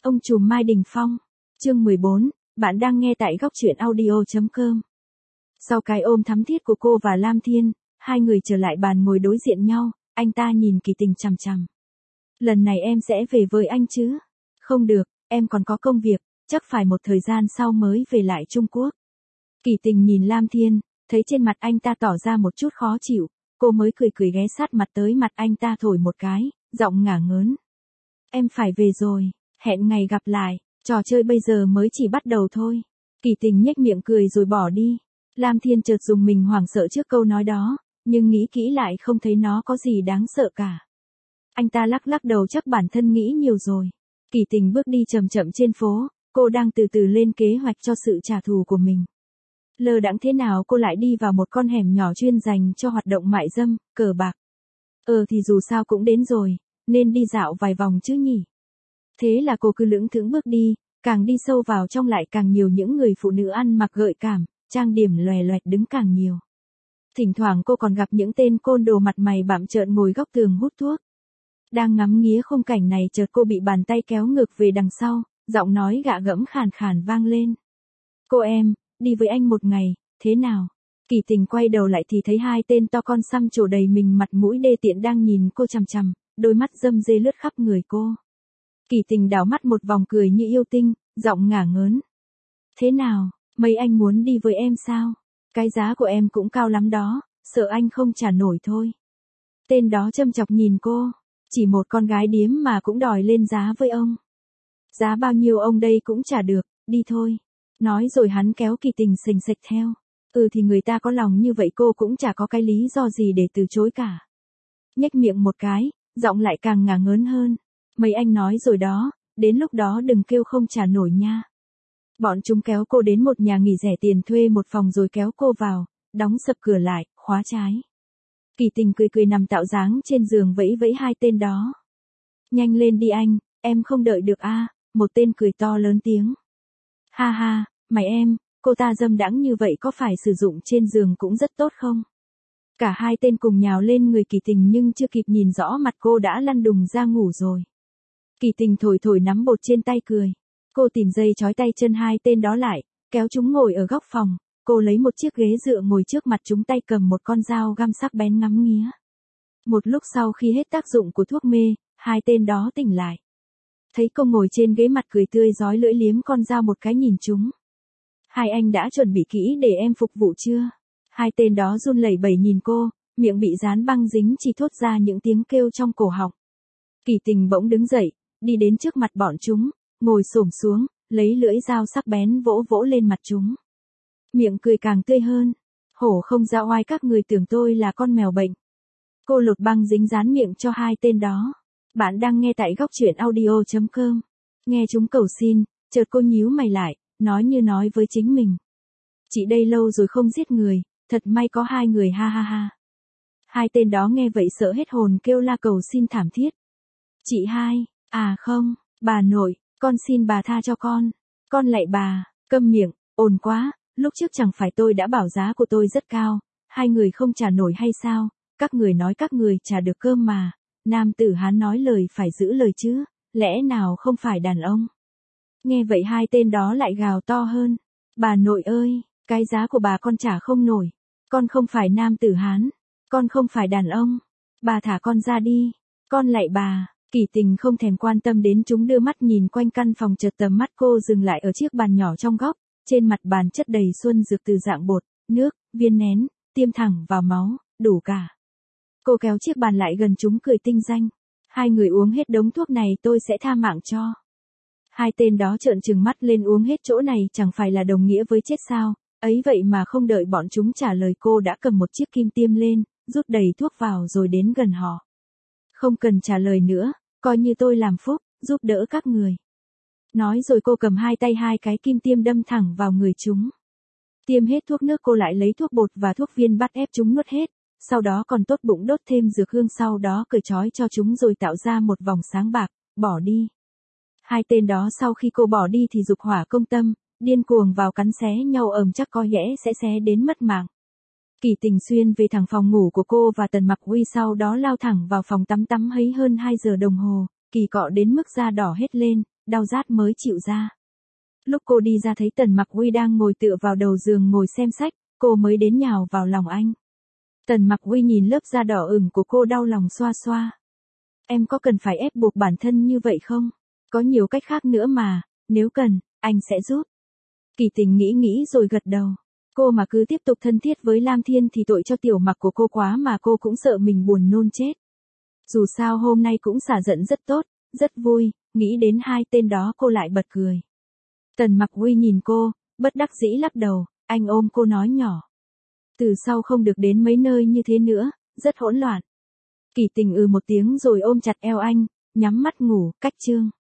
Ông trùm Mai Đình Phong. Chương 14, bạn đang nghe tại góc truyện audio.com. Sau cái ôm thắm thiết của cô và Lam Thiên, hai người trở lại bàn ngồi đối diện nhau, anh ta nhìn Kỳ Tình chằm chằm. Lần này em sẽ về với anh chứ? Không được, em còn có công việc, chắc phải một thời gian sau mới về lại Trung Quốc. Kỳ Tình nhìn Lam Thiên, thấy trên mặt anh ta tỏ ra một chút khó chịu, cô mới cười cười ghé sát mặt tới mặt anh ta thổi một cái, giọng ngả ngớn. Em phải về rồi, hẹn ngày gặp lại, trò chơi bây giờ mới chỉ bắt đầu thôi. Kỳ Tình nhếch miệng cười rồi bỏ đi. Lam Thiên chợt dùng mình hoảng sợ trước câu nói đó, nhưng nghĩ kỹ lại không thấy nó có gì đáng sợ cả. Anh ta lắc lắc đầu chắc bản thân nghĩ nhiều rồi. Kỳ Tình bước đi chậm chậm trên phố, cô đang từ từ lên kế hoạch cho sự trả thù của mình. Lơ đãng thế nào cô lại đi vào một con hẻm nhỏ chuyên dành cho hoạt động mại dâm, cờ bạc. Thì dù sao cũng đến rồi, nên đi dạo vài vòng chứ nhỉ. Thế là cô cứ lững thững bước đi, càng đi sâu vào trong lại càng nhiều những người phụ nữ ăn mặc gợi cảm, trang điểm lòe loẹt đứng càng nhiều. Thỉnh thoảng cô còn gặp những tên côn đồ mặt mày bặm trợn ngồi góc tường hút thuốc. Đang ngắm nghía khung cảnh này chợt cô bị bàn tay kéo ngược về đằng sau, giọng nói gạ gẫm khàn khàn vang lên. Cô em, đi với anh một ngày, thế nào? Kỳ Tình quay đầu lại thì thấy hai tên to con xăm trổ đầy mình mặt mũi đê tiện đang nhìn cô chằm chằm, đôi mắt râm rê lướt khắp người cô. Kỳ Tình đảo mắt một vòng cười như yêu tinh, giọng ngả ngớn. Thế nào, mấy anh muốn đi với em sao? Cái giá của em cũng cao lắm đó, sợ anh không trả nổi thôi. Tên đó châm chọc nhìn cô, chỉ một con gái điếm mà cũng đòi lên giá với ông. Giá bao nhiêu ông đây cũng trả được, đi thôi. Nói rồi hắn kéo Kỳ Tình xềnh xệch theo. Thì người ta có lòng như vậy cô cũng chả có cái lý do gì để từ chối cả. Nhếch miệng một cái, giọng lại càng ngả ngớn hơn. Mấy anh nói rồi đó, đến lúc đó đừng kêu không trả nổi nha. Bọn chúng kéo cô đến một nhà nghỉ rẻ tiền thuê một phòng rồi kéo cô vào, đóng sập cửa lại, khóa trái. Kỳ Tình cười cười nằm tạo dáng trên giường vẫy vẫy hai tên đó. Nhanh lên đi anh, em không đợi được a. Một tên cười to lớn tiếng. Ha ha, mày em, cô ta dâm đãng như vậy có phải sử dụng trên giường cũng rất tốt không? Cả hai tên cùng nhào lên người Kỳ Tình nhưng chưa kịp nhìn rõ mặt cô đã lăn đùng ra ngủ rồi. Kỳ Tình thổi thổi nắm bột trên tay cười. Cô tìm dây trói tay chân hai tên đó lại, kéo chúng ngồi ở góc phòng. Cô lấy một chiếc ghế dựa ngồi trước mặt chúng tay cầm một con dao găm sắc bén ngắm nghía. Một lúc sau khi hết tác dụng của thuốc mê, hai tên đó tỉnh lại. Thấy cô ngồi trên ghế mặt cười tươi rói lưỡi liếm con dao một cái nhìn chúng. Hai anh đã chuẩn bị kỹ để em phục vụ chưa? Hai tên đó run lẩy bẩy nhìn cô, miệng bị dán băng dính chỉ thốt ra những tiếng kêu trong cổ họng. Kỳ Tình bỗng đứng dậy, đi đến trước mặt bọn chúng, ngồi xổm xuống, lấy lưỡi dao sắc bén vỗ vỗ lên mặt chúng. Miệng cười càng tươi hơn. Hổ không ra oai các người tưởng tôi là con mèo bệnh. Cô lột băng dính dán miệng cho hai tên đó. Bạn đang nghe tại góc truyện audio.com. Nghe chúng cầu xin, chợt cô nhíu mày lại, nói như nói với chính mình. Chị đây lâu rồi không giết người, thật may có hai người ha ha ha. Hai tên đó nghe vậy sợ hết hồn kêu la cầu xin thảm thiết. Chị hai, à không, bà nội, con xin bà tha cho con lạy bà, câm miệng, ồn quá, lúc trước chẳng phải tôi đã bảo giá của tôi rất cao, hai người không trả nổi hay sao, các người nói các người trả được cơm mà, nam tử Hán nói lời phải giữ lời chứ, lẽ nào không phải đàn ông. Nghe vậy hai tên đó lại gào to hơn, bà nội ơi, cái giá của bà con trả không nổi, con không phải nam tử Hán, con không phải đàn ông, bà thả con ra đi, con lạy bà. Kỳ Tình không thèm quan tâm đến chúng đưa mắt nhìn quanh căn phòng chợt tầm mắt cô dừng lại ở chiếc bàn nhỏ trong góc, trên mặt bàn chất đầy xuân dược từ dạng bột, nước, viên nén, tiêm thẳng vào máu, đủ cả. Cô kéo chiếc bàn lại gần chúng cười tinh danh. Hai người uống hết đống thuốc này tôi sẽ tha mạng cho. Hai tên đó trợn trừng mắt lên uống hết chỗ này chẳng phải là đồng nghĩa với chết sao, ấy vậy mà không đợi bọn chúng trả lời cô đã cầm một chiếc kim tiêm lên, rút đầy thuốc vào rồi đến gần họ. Không cần trả lời nữa, coi như tôi làm phúc, giúp đỡ các người. Nói rồi cô cầm hai tay hai cái kim tiêm đâm thẳng vào người chúng. Tiêm hết thuốc nước cô lại lấy thuốc bột và thuốc viên bắt ép chúng nuốt hết, sau đó còn tốt bụng đốt thêm dược hương sau đó cởi trói cho chúng rồi tạo ra một vòng sáng bạc, bỏ đi. Hai tên đó sau khi cô bỏ đi thì dục hỏa công tâm, điên cuồng vào cắn xé nhau chắc có lẽ sẽ xé đến mất mạng. Kỳ Tình xuyên về thẳng phòng ngủ của cô và Tần Mặc Uy sau đó lao thẳng vào phòng tắm hấy hơn 2 giờ đồng hồ, kỳ cọ đến mức da đỏ hết lên, đau rát mới chịu ra. Lúc cô đi ra thấy Tần Mặc Uy đang ngồi tựa vào đầu giường ngồi xem sách, cô mới đến nhào vào lòng anh. Tần Mặc Uy nhìn lớp da đỏ ửng của cô đau lòng xoa xoa. Em có cần phải ép buộc bản thân như vậy không? Có nhiều cách khác nữa mà, nếu cần, anh sẽ giúp. Kỳ Tình nghĩ rồi gật đầu. Cô mà cứ tiếp tục thân thiết với Lam Thiên thì tội cho Tiểu Mặc của cô quá mà cô cũng sợ mình buồn nôn chết. Dù sao hôm nay cũng xả giận rất tốt, rất vui, nghĩ đến hai tên đó cô lại bật cười. Tần Mặc Uy nhìn cô, bất đắc dĩ lắc đầu, anh ôm cô nói nhỏ. Từ sau không được đến mấy nơi như thế nữa, rất hỗn loạn. Kỳ Tình một tiếng rồi ôm chặt eo anh, nhắm mắt ngủ, cách chương.